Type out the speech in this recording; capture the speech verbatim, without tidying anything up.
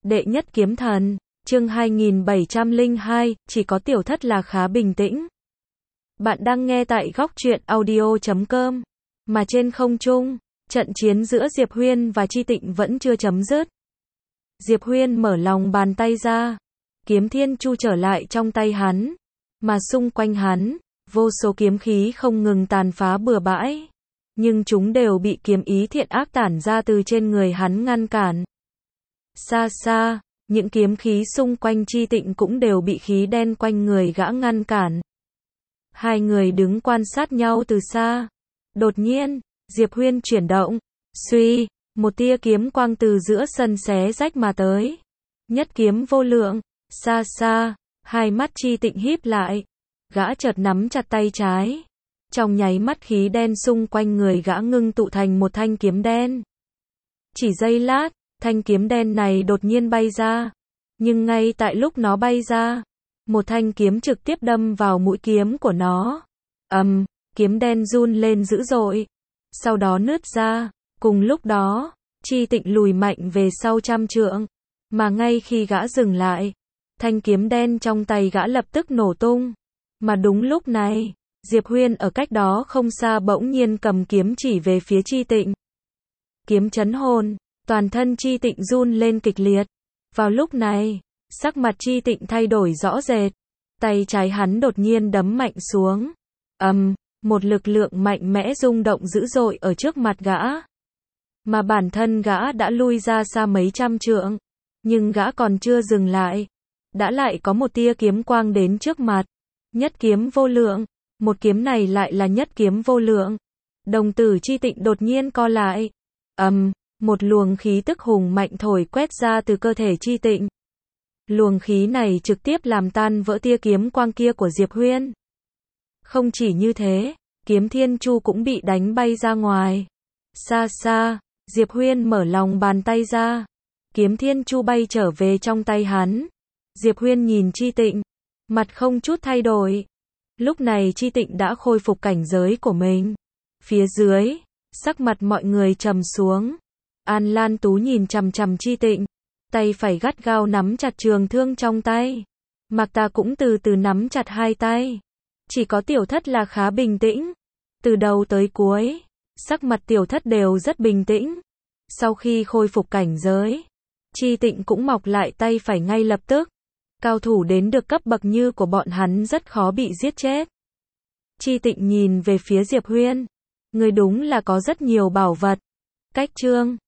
Đệ nhất kiếm thần, chương hai nghìn bảy trăm lẻ hai, chỉ có tiểu thất là khá bình tĩnh. Bạn đang nghe tại góc truyện audio chấm com, mà trên không trung, trận chiến giữa Diệp Huyên và Chi Tịnh vẫn chưa chấm dứt. Diệp Huyên mở lòng bàn tay ra, kiếm thiên chu trở lại trong tay hắn, mà xung quanh hắn, vô số kiếm khí không ngừng tàn phá bừa bãi, nhưng chúng đều bị kiếm ý thiện ác tản ra từ trên người hắn ngăn cản. Xa xa, những kiếm khí xung quanh Chi Tịnh cũng đều bị khí đen quanh người gã ngăn cản. Hai người đứng quan sát nhau từ xa. Đột nhiên, Diệp Huyên chuyển động, suy, một tia kiếm quang từ giữa sân xé rách mà tới. Nhất kiếm vô lượng, xa xa, hai mắt Chi Tịnh híp lại. Gã chợt nắm chặt tay trái. Trong nháy mắt khí đen xung quanh người gã ngưng tụ thành một thanh kiếm đen. Chỉ giây lát, thanh kiếm đen này đột nhiên bay ra. Nhưng ngay tại lúc nó bay ra, một thanh kiếm trực tiếp đâm vào mũi kiếm của nó. Ầm, um, kiếm đen run lên dữ dội. Sau đó nứt ra. Cùng lúc đó, Chi Tịnh lùi mạnh về sau trăm trượng. Mà ngay khi gã dừng lại, thanh kiếm đen trong tay gã lập tức nổ tung. Mà đúng lúc này, Diệp Huyên ở cách đó không xa bỗng nhiên cầm kiếm chỉ về phía Chi Tịnh. Kiếm chấn hồn, toàn thân Chi Tịnh run lên kịch liệt. Vào lúc này, sắc mặt Chi Tịnh thay đổi rõ rệt. Tay trái hắn đột nhiên đấm mạnh xuống. Ầm, um, một lực lượng mạnh mẽ rung động dữ dội ở trước mặt gã. Mà bản thân gã đã lui ra xa mấy trăm trượng. Nhưng gã còn chưa dừng lại. Đã lại có một tia kiếm quang đến trước mặt. Nhất kiếm vô lượng. Một kiếm này lại là nhất kiếm vô lượng. Đồng tử Chi Tịnh đột nhiên co lại. Ầm, um, một luồng khí tức hùng mạnh thổi quét ra từ cơ thể Chi Tịnh. Luồng khí này trực tiếp làm tan vỡ tia kiếm quang kia của Diệp Huyên. Không chỉ như thế, kiếm thiên chu cũng bị đánh bay ra ngoài. Xa xa, Diệp Huyên mở lòng bàn tay ra. Kiếm thiên chu bay trở về trong tay hắn. Diệp Huyên nhìn Chi Tịnh, mặt không chút thay đổi. Lúc này Chi Tịnh đã khôi phục cảnh giới của mình. Phía dưới, sắc mặt mọi người trầm xuống. An Lan Tú nhìn chằm chằm Chi Tịnh, tay phải gắt gao nắm chặt trường thương trong tay. Mạc Ta cũng từ từ nắm chặt hai tay. Chỉ có tiểu thất là khá bình tĩnh. Từ đầu tới cuối, sắc mặt tiểu thất đều rất bình tĩnh. Sau khi khôi phục cảnh giới, Chi Tịnh cũng mọc lại tay phải ngay lập tức. Cao thủ đến được cấp bậc như của bọn hắn rất khó bị giết chết. Chi Tịnh nhìn về phía Diệp Huyên. Người đúng là có rất nhiều bảo vật. Cách chương